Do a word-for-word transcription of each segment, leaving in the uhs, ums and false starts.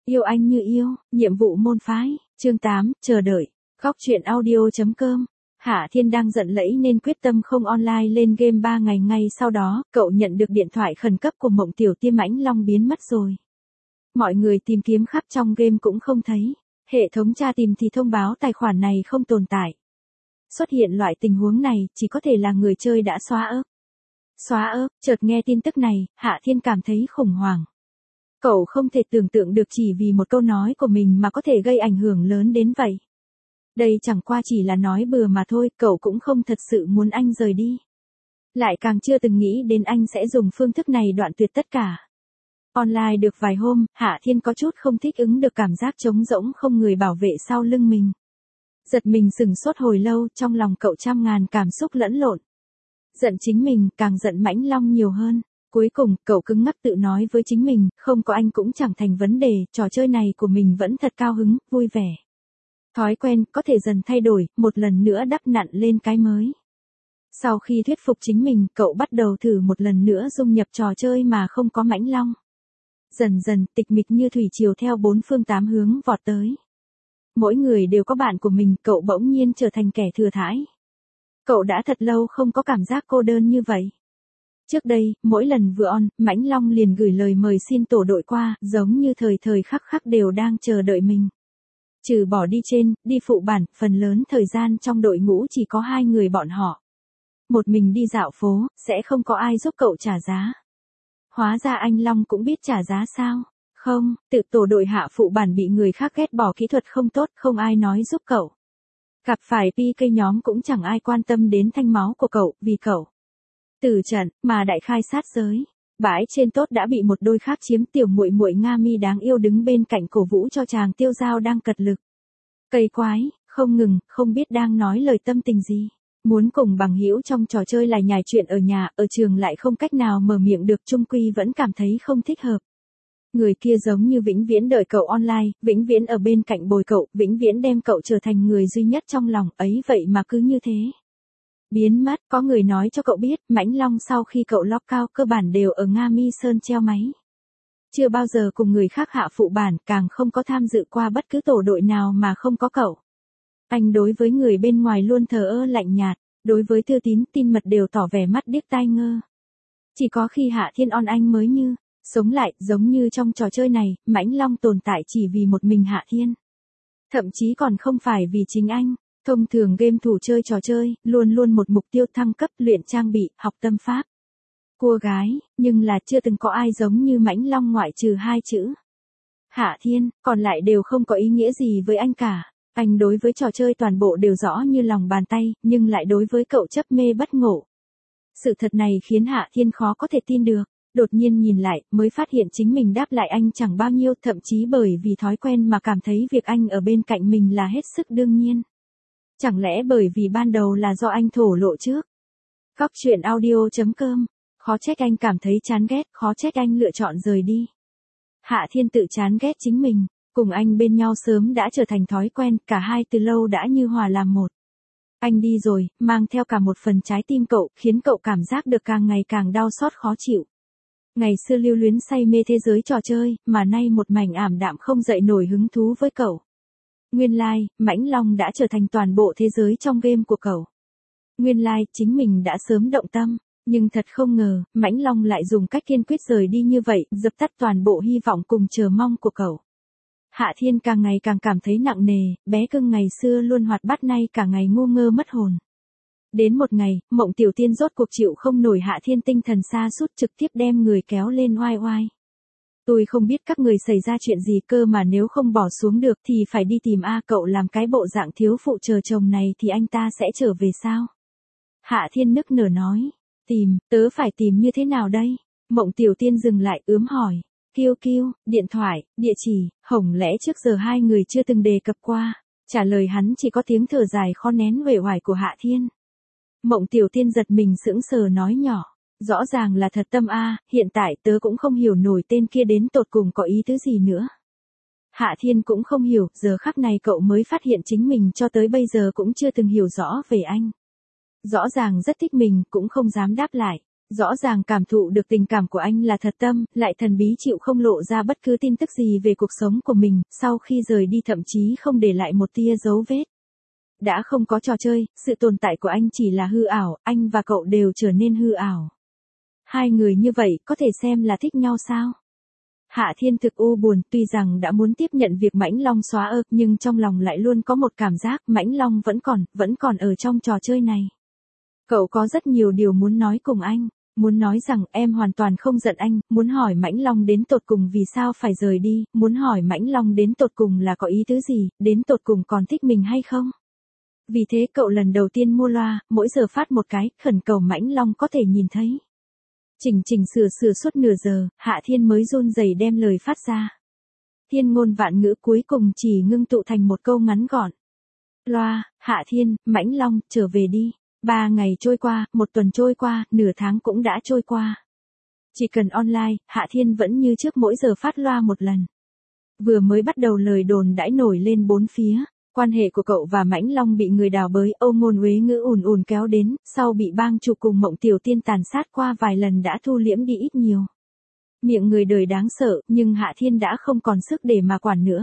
Yêu anh như yêu, nhiệm vụ môn phái, chương tám, chờ đợi, góc truyện audio.com. Hạ Thiên đang giận lẫy nên quyết tâm không online lên game ba ngày. Ngay sau đó, cậu nhận được điện thoại khẩn cấp của Mộng Tiểu Tiêm. Mãnh Long biến mất rồi. Mọi người tìm kiếm khắp trong game cũng không thấy. Hệ thống tra tìm thì thông báo tài khoản này không tồn tại. Xuất hiện loại tình huống này chỉ có thể là người chơi đã xóa ớp. Xóa ớp, chợt nghe tin tức này, Hạ Thiên cảm thấy khủng hoảng. Cậu không thể tưởng tượng được chỉ vì một câu nói của mình mà có thể gây ảnh hưởng lớn đến vậy. Đây chẳng qua chỉ là nói bừa mà thôi, cậu cũng không thật sự muốn anh rời đi. Lại càng chưa từng nghĩ đến anh sẽ dùng phương thức này đoạn tuyệt tất cả. Online được vài hôm, Hạ Thiên có chút không thích ứng được cảm giác trống rỗng không người bảo vệ sau lưng mình. Giật mình sửng sốt hồi lâu, trong lòng cậu trăm ngàn cảm xúc lẫn lộn. Giận chính mình, càng giận Mãnh Long nhiều hơn. Cuối cùng, cậu cứng ngắc tự nói với chính mình, không có anh cũng chẳng thành vấn đề, trò chơi này của mình vẫn thật cao hứng, vui vẻ. Thói quen, có thể dần thay đổi, một lần nữa đắp nặn lên cái mới. Sau khi thuyết phục chính mình, cậu bắt đầu thử một lần nữa dung nhập trò chơi mà không có Mãnh Long. Dần dần, tịch mịch như thủy triều theo bốn phương tám hướng vọt tới. Mỗi người đều có bạn của mình, cậu bỗng nhiên trở thành kẻ thừa thãi. Cậu đã thật lâu không có cảm giác cô đơn như vậy. Trước đây, mỗi lần vừa on, Mãnh Long liền gửi lời mời xin tổ đội qua, giống như thời thời khắc khắc đều đang chờ đợi mình. Trừ bỏ đi trên, đi phụ bản, phần lớn thời gian trong đội ngũ chỉ có hai người bọn họ. Một mình đi dạo phố, sẽ không có ai giúp cậu trả giá. Hóa ra anh Long cũng biết trả giá sao? Không, tự tổ đội hạ phụ bản bị người khác ghét bỏ kỹ thuật không tốt, không ai nói giúp cậu. Gặp phải pê ca nhóm cũng chẳng ai quan tâm đến thanh máu của cậu, vì cậu từ trận mà đại khai sát giới. Bãi trên tốt đã bị một đôi khác chiếm, tiểu muội muội Nga Mi đáng yêu đứng bên cạnh cổ vũ cho chàng tiêu dao đang cật lực. Cây quái, không ngừng, không biết đang nói lời tâm tình gì. Muốn cùng bằng hữu trong trò chơi lại nhài chuyện ở nhà, ở trường lại không cách nào mở miệng được, chung quy vẫn cảm thấy không thích hợp. Người kia giống như vĩnh viễn đợi cậu online, vĩnh viễn ở bên cạnh bồi cậu, vĩnh viễn đem cậu trở thành người duy nhất trong lòng, ấy vậy mà cứ như thế. Biến mất, có người nói cho cậu biết, Mãnh Long sau khi cậu lock cao cơ bản đều ở Nga Mi Sơn treo máy. Chưa bao giờ cùng người khác hạ phụ bản, càng không có tham dự qua bất cứ tổ đội nào mà không có cậu. Anh đối với người bên ngoài luôn thờ ơ lạnh nhạt, đối với thư tín, tin mật đều tỏ vẻ mắt điếc tai ngơ. Chỉ có khi Hạ Thiên on anh mới như sống lại, giống như trong trò chơi này, Mãnh Long tồn tại chỉ vì một mình Hạ Thiên. Thậm chí còn không phải vì chính anh. Thông thường game thủ chơi trò chơi, luôn luôn một mục tiêu thăng cấp, luyện trang bị, học tâm pháp. Cua gái, nhưng là chưa từng có ai giống như Mãnh Long ngoại trừ hai chữ Hạ Thiên, còn lại đều không có ý nghĩa gì với anh cả. Anh đối với trò chơi toàn bộ đều rõ như lòng bàn tay, nhưng lại đối với cậu chấp mê bất ngộ. Sự thật này khiến Hạ Thiên khó có thể tin được. Đột nhiên nhìn lại, mới phát hiện chính mình đáp lại anh chẳng bao nhiêu, thậm chí bởi vì thói quen mà cảm thấy việc anh ở bên cạnh mình là hết sức đương nhiên. Chẳng lẽ bởi vì ban đầu là do anh thổ lộ trước? Góc truyện audio.com. Khó trách anh cảm thấy chán ghét, khó trách anh lựa chọn rời đi. Hạ Thiên tự chán ghét chính mình, cùng anh bên nhau sớm đã trở thành thói quen, cả hai từ lâu đã như hòa làm một. Anh đi rồi, mang theo cả một phần trái tim cậu, khiến cậu cảm giác được càng ngày càng đau xót khó chịu. Ngày xưa lưu luyến say mê thế giới trò chơi, mà nay một mảnh ảm đạm không dậy nổi hứng thú với cậu. Nguyên lai, like, Mãnh Long đã trở thành toàn bộ thế giới trong game của cậu. Nguyên lai, like, chính mình đã sớm động tâm, nhưng thật không ngờ, Mãnh Long lại dùng cách kiên quyết rời đi như vậy, dập tắt toàn bộ hy vọng cùng chờ mong của cậu. Hạ Thiên càng ngày càng cảm thấy nặng nề, bé cưng ngày xưa luôn hoạt bát nay cả ngày ngu ngơ mất hồn. Đến một ngày, Mộng Tiểu Tiên rốt cuộc chịu không nổi Hạ Thiên tinh thần sa sút, trực tiếp đem người kéo lên oai oai. Tôi không biết các người xảy ra chuyện gì cơ mà nếu không bỏ xuống được thì phải đi tìm A cậu làm cái bộ dạng thiếu phụ chờ chồng này thì anh ta sẽ trở về sao? Hạ Thiên nức nở nói. Tìm, tớ phải tìm như thế nào đây? Mộng Tiểu Tiên dừng lại ướm hỏi. Kiêu kiêu, điện thoại, địa chỉ, hổng lẽ trước giờ hai người chưa từng đề cập qua? Trả lời hắn chỉ có tiếng thở dài khó nén uể oải của Hạ Thiên. Mộng Tiểu Tiên giật mình sững sờ nói nhỏ. Rõ ràng là thật tâm a, hiện tại tớ cũng không hiểu nổi tên kia đến tột cùng có ý tứ gì nữa. Hạ Thiên cũng không hiểu, giờ khắc này cậu mới phát hiện chính mình cho tới bây giờ cũng chưa từng hiểu rõ về anh. Rõ ràng rất thích mình, cũng không dám đáp lại. Rõ ràng cảm thụ được tình cảm của anh là thật tâm, lại thần bí chịu không lộ ra bất cứ tin tức gì về cuộc sống của mình, sau khi rời đi thậm chí không để lại một tia dấu vết. Đã không có trò chơi, sự tồn tại của anh chỉ là hư ảo, anh và cậu đều trở nên hư ảo. Hai người như vậy có thể xem là thích nhau sao? Hạ Thiên thực u buồn, tuy rằng đã muốn tiếp nhận việc Mãnh Long xóa ơ, nhưng trong lòng lại luôn có một cảm giác Mãnh Long vẫn còn, vẫn còn ở trong trò chơi này. Cậu có rất nhiều điều muốn nói cùng anh, muốn nói rằng em hoàn toàn không giận anh, muốn hỏi Mãnh Long đến tột cùng vì sao phải rời đi, muốn hỏi Mãnh Long đến tột cùng là có ý tứ gì, đến tột cùng còn thích mình hay không. Vì thế cậu lần đầu tiên mua loa, mỗi giờ phát một cái, khẩn cầu Mãnh Long có thể nhìn thấy. Chỉnh chỉnh sửa sửa suốt nửa giờ, Hạ Thiên mới run rẩy đem lời phát ra. Thiên ngôn vạn ngữ cuối cùng chỉ ngưng tụ thành một câu ngắn gọn. Loa, Hạ Thiên, Mãnh Long, trở về đi. Ba ngày trôi qua, một tuần trôi qua, nửa tháng cũng đã trôi qua. Chỉ cần online, Hạ Thiên vẫn như trước mỗi giờ phát loa một lần. Vừa mới bắt đầu lời đồn đãi nổi lên bốn phía. Quan hệ của cậu và Mãnh Long bị người đào bới, âu ngôn uế ngữ ùn ùn kéo đến, sau bị bang chủ cùng Mộng Tiểu Tiên tàn sát qua vài lần đã thu liễm đi ít nhiều. Miệng người đời đáng sợ, nhưng Hạ Thiên đã không còn sức để mà quản nữa.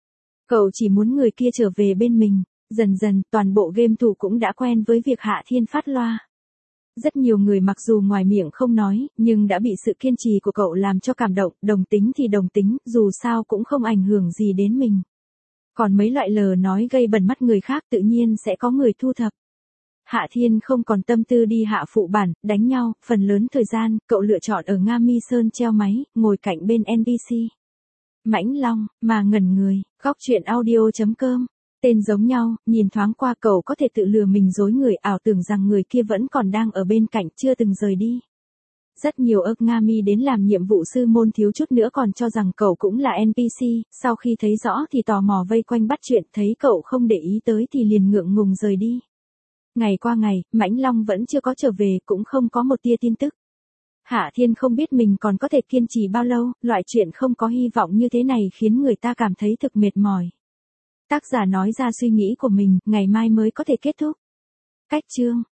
Cậu chỉ muốn người kia trở về bên mình, dần dần toàn bộ game thủ cũng đã quen với việc Hạ Thiên phát loa. Rất nhiều người mặc dù ngoài miệng không nói, nhưng đã bị sự kiên trì của cậu làm cho cảm động, đồng tính thì đồng tính, dù sao cũng không ảnh hưởng gì đến mình. Còn mấy loại lời nói gây bẩn mắt người khác tự nhiên sẽ có người thu thập. Hạ Thiên không còn tâm tư đi hạ phụ bản, đánh nhau, phần lớn thời gian, cậu lựa chọn ở Nga Mi Sơn treo máy, ngồi cạnh bên en pê xê. Mãnh Long, mà ngẩn người, góc truyện audio chấm com. Tên giống nhau, nhìn thoáng qua cậu có thể tự lừa mình dối người, ảo tưởng rằng người kia vẫn còn đang ở bên cạnh, chưa từng rời đi. Rất nhiều ơ Nga Mi đến làm nhiệm vụ sư môn thiếu chút nữa còn cho rằng cậu cũng là en pê xê, sau khi thấy rõ thì tò mò vây quanh bắt chuyện, thấy cậu không để ý tới thì liền ngượng ngùng rời đi. Ngày qua ngày, Mãnh Long vẫn chưa có trở về, cũng không có một tia tin tức. Hạ Thiên không biết mình còn có thể kiên trì bao lâu, loại chuyện không có hy vọng như thế này khiến người ta cảm thấy thực mệt mỏi. Tác giả nói ra suy nghĩ của mình, ngày mai mới có thể kết thúc. Cách chương